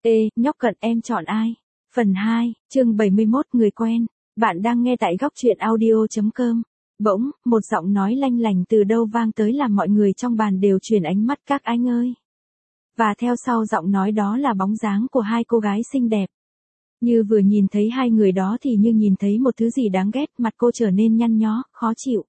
Ê, nhóc cận em chọn ai? Phần 2, chương 71 người quen. Bạn đang nghe tại góc truyện audio.com. Bỗng, một giọng nói lanh lành từ đâu vang tới làm mọi người trong bàn đều chuyển ánh mắt các anh ơi. Và theo sau giọng nói đó là bóng dáng của hai cô gái xinh đẹp. Như vừa nhìn thấy hai người đó thì như nhìn thấy một thứ gì đáng ghét, mặt cô trở nên nhăn nhó, khó chịu.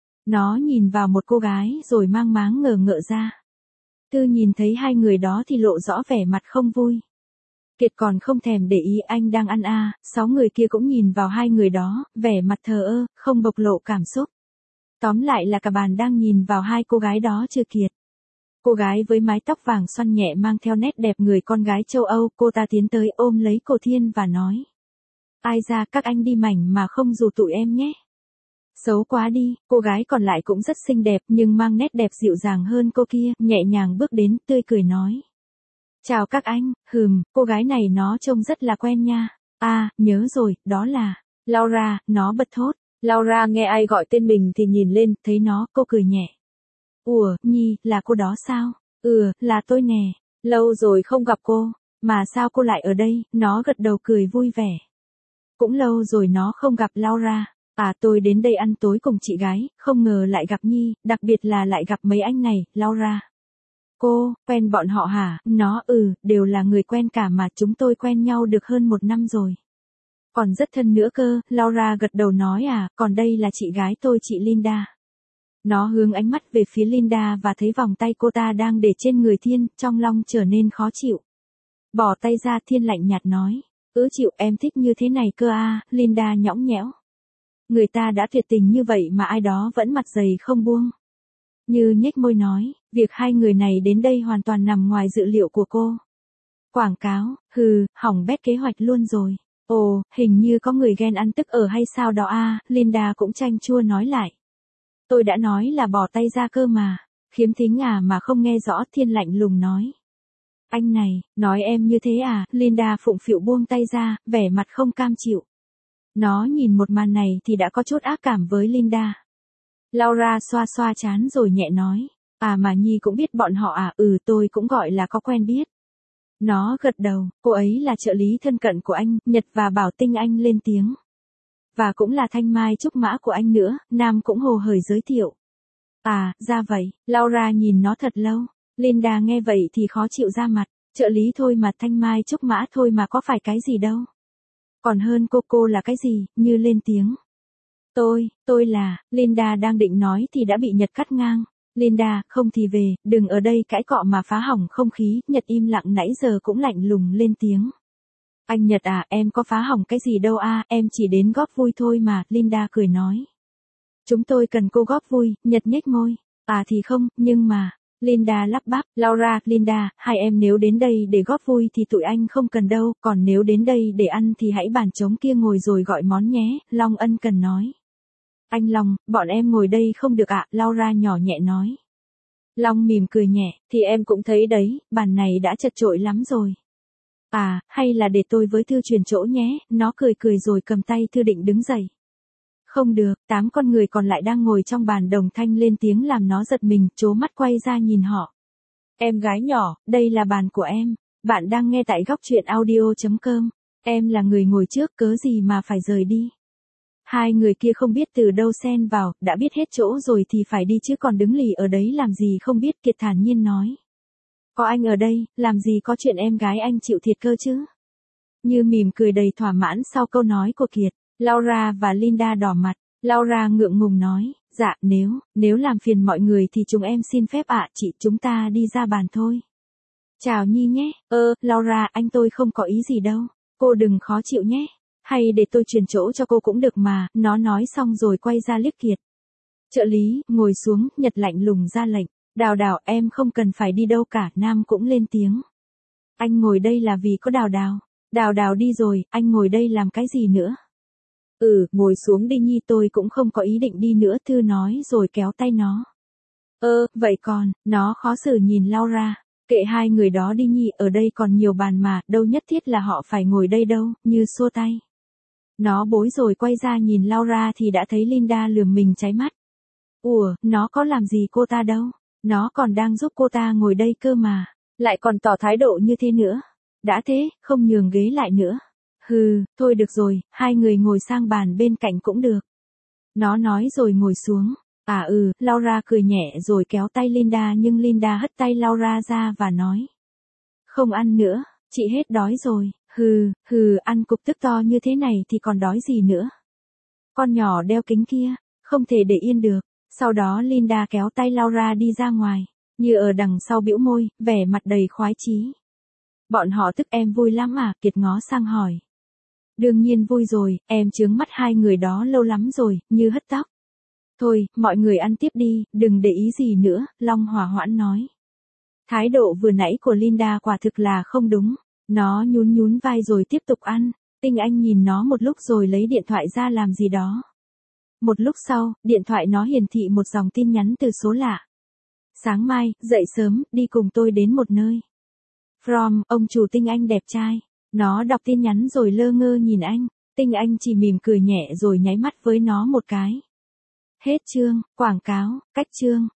Nó nhìn vào một cô gái rồi mang máng ngờ ngợ ra. Tư nhìn thấy hai người đó thì lộ rõ vẻ mặt không vui. Kiệt còn không thèm để ý anh đang ăn à, 6 người kia cũng nhìn vào hai người đó, vẻ mặt thờ ơ, không bộc lộ cảm xúc. Tóm lại là cả bàn đang nhìn vào hai cô gái đó chưa Kiệt. Cô gái với mái tóc vàng xoăn nhẹ mang theo nét đẹp người con gái châu Âu, cô ta tiến tới ôm lấy cô Thiên và nói. Ai ra các anh đi mảnh mà không dù tụi em nhé. Xấu quá đi, cô gái còn lại cũng rất xinh đẹp nhưng mang nét đẹp dịu dàng hơn cô kia, nhẹ nhàng bước đến, tươi cười nói. Chào các anh, cô gái này nó trông rất là quen nha. À, nhớ rồi, đó là Laura, nó bật thốt. Laura nghe ai gọi tên mình thì nhìn lên, thấy nó, cô cười nhẹ. Ủa, Nhi, là cô đó sao? Là tôi nè. Lâu rồi không gặp cô, mà sao cô lại ở đây? Nó gật đầu cười vui vẻ. Cũng lâu rồi nó không gặp Laura. À, tôi đến đây ăn tối cùng chị gái, không ngờ lại gặp Nhi, đặc biệt là lại gặp mấy anh này, Laura. Cô, quen bọn họ hả? Nó, đều là người quen cả mà, chúng tôi quen nhau được hơn 1 năm rồi. Còn rất thân nữa cơ, Laura gật đầu nói à, còn đây là chị gái tôi, chị Linda. Nó hướng ánh mắt về phía Linda và thấy vòng tay cô ta đang để trên người Thiên, trong lòng trở nên khó chịu. Bỏ tay ra, Thiên lạnh nhạt nói. Chịu, em thích như thế này cơ à, Linda nhõng nhẽo. Người ta đã tuyệt tình như vậy mà ai đó vẫn mặt dày không buông. Như nhếch môi nói, việc hai người này đến đây hoàn toàn nằm ngoài dự liệu của cô. Quảng cáo, hỏng bét kế hoạch luôn rồi. Ồ, hình như có người ghen ăn tức ở hay sao đó à, Linda cũng chanh chua nói lại. Tôi đã nói là bỏ tay ra cơ mà, khiếm thính à mà không nghe rõ, Thiên lạnh lùng nói. Anh này, nói em như thế à, Linda phụng phịu buông tay ra, vẻ mặt không cam chịu. Nó nhìn một màn này thì đã có chút ác cảm với Linda. Laura xoa xoa trán rồi nhẹ nói. À mà Nhi cũng biết bọn họ à, tôi cũng gọi là có quen biết. Nó gật đầu, cô ấy là trợ lý thân cận của anh, Nhật và Bảo Tinh, anh lên tiếng. Và cũng là thanh mai trúc mã của anh nữa, Nam cũng hồ hởi giới thiệu. À, ra vậy, Laura nhìn nó thật lâu. Linda nghe vậy thì khó chịu ra mặt, trợ lý thôi mà, thanh mai trúc mã thôi mà, có phải cái gì đâu. Còn hơn cô là cái gì, như lên tiếng. Tôi là, Linda đang định nói thì đã bị Nhật cắt ngang. Linda, không thì về, đừng ở đây cãi cọ mà phá hỏng không khí, Nhật im lặng nãy giờ cũng lạnh lùng lên tiếng. Anh Nhật à, em có phá hỏng cái gì đâu à, em chỉ đến góp vui thôi mà, Linda cười nói. Chúng tôi cần cô góp vui, Nhật nhếch môi. À thì không, nhưng mà, Linda lắp bắp, Laura, Linda, hai em nếu đến đây để góp vui thì tụi anh không cần đâu, còn nếu đến đây để ăn thì hãy bàn trống kia ngồi rồi gọi món nhé, Long ân cần nói. Anh Long, bọn em ngồi đây không được ạ, Laura nhỏ nhẹ nói. Long mỉm cười nhẹ, thì em cũng thấy đấy, bàn này đã chật chội lắm rồi. À, hay là để tôi với Thư chuyển chỗ nhé, nó cười rồi cầm tay Thư định đứng dậy. Không được, 8 con người còn lại đang ngồi trong bàn đồng thanh lên tiếng làm nó giật mình, trố mắt quay ra nhìn họ. Em gái nhỏ, đây là bàn của em, bạn đang nghe tại góc truyện audio.com, em là người ngồi trước cớ gì mà phải rời đi. Hai người kia không biết từ đâu xen vào, đã biết hết chỗ rồi thì phải đi chứ còn đứng lì ở đấy làm gì không biết, Kiệt thản nhiên nói. Có anh ở đây, làm gì có chuyện em gái anh chịu thiệt cơ chứ. Như mỉm cười đầy thỏa mãn sau câu nói của Kiệt, Laura và Linda đỏ mặt, Laura ngượng ngùng nói, dạ nếu làm phiền mọi người thì chúng em xin phép ạ, chị, chúng ta đi ra bàn thôi. Chào Nhi nhé, Laura, anh tôi không có ý gì đâu, cô đừng khó chịu nhé. Hay để tôi chuyển chỗ cho cô cũng được mà, nó nói xong rồi quay ra liếc Kiệt. Trợ lý, ngồi xuống, Nhật lạnh lùng ra lệnh. Đào, em không cần phải đi đâu cả, Nam cũng lên tiếng. Anh ngồi đây là vì có Đào đi rồi, anh ngồi đây làm cái gì nữa? Ngồi xuống đi Nhi, tôi cũng không có ý định đi nữa, Thư nói rồi kéo tay nó. Vậy còn, nó khó xử nhìn Laura. Kệ hai người đó đi Nhi, ở đây còn nhiều bàn mà, đâu nhất thiết là họ phải ngồi đây đâu, Như xua tay. Nó bối rồi quay ra nhìn Laura thì đã thấy Linda lườm mình cháy mắt. Nó có làm gì cô ta đâu, nó còn đang giúp cô ta ngồi đây cơ mà, lại còn tỏ thái độ như thế nữa. Đã thế, không nhường ghế lại nữa. Hừ, thôi được rồi, hai người ngồi sang bàn bên cạnh cũng được. Nó nói rồi ngồi xuống. Laura cười nhẹ rồi kéo tay Linda nhưng Linda hất tay Laura ra và nói. Không ăn nữa, chị hết đói rồi. Ăn cục tức to như thế này thì còn đói gì nữa. Con nhỏ đeo kính kia, không thể để yên được. Sau đó Linda kéo tay Laura đi ra ngoài, như ở đằng sau bĩu môi, vẻ mặt đầy khoái chí. Bọn họ tức em vui lắm à? Kiệt ngó sang hỏi. Đương nhiên vui rồi, em chướng mắt hai người đó lâu lắm rồi, như hất tóc. Thôi, mọi người ăn tiếp đi, đừng để ý gì nữa, Long hòa hoãn nói. Thái độ vừa nãy của Linda quả thực là không đúng. Nó nhún vai rồi tiếp tục ăn. Tinh Anh nhìn nó một lúc rồi lấy điện thoại ra làm gì đó. Một lúc sau, điện thoại nó hiển thị một dòng tin nhắn từ số lạ. Sáng mai, dậy sớm, đi cùng tôi đến một nơi. From, ông chủ Tinh Anh đẹp trai. Nó đọc tin nhắn rồi lơ ngơ nhìn anh. Tinh Anh chỉ mỉm cười nhẹ rồi nháy mắt với nó một cái. Hết chương, quảng cáo, cách chương.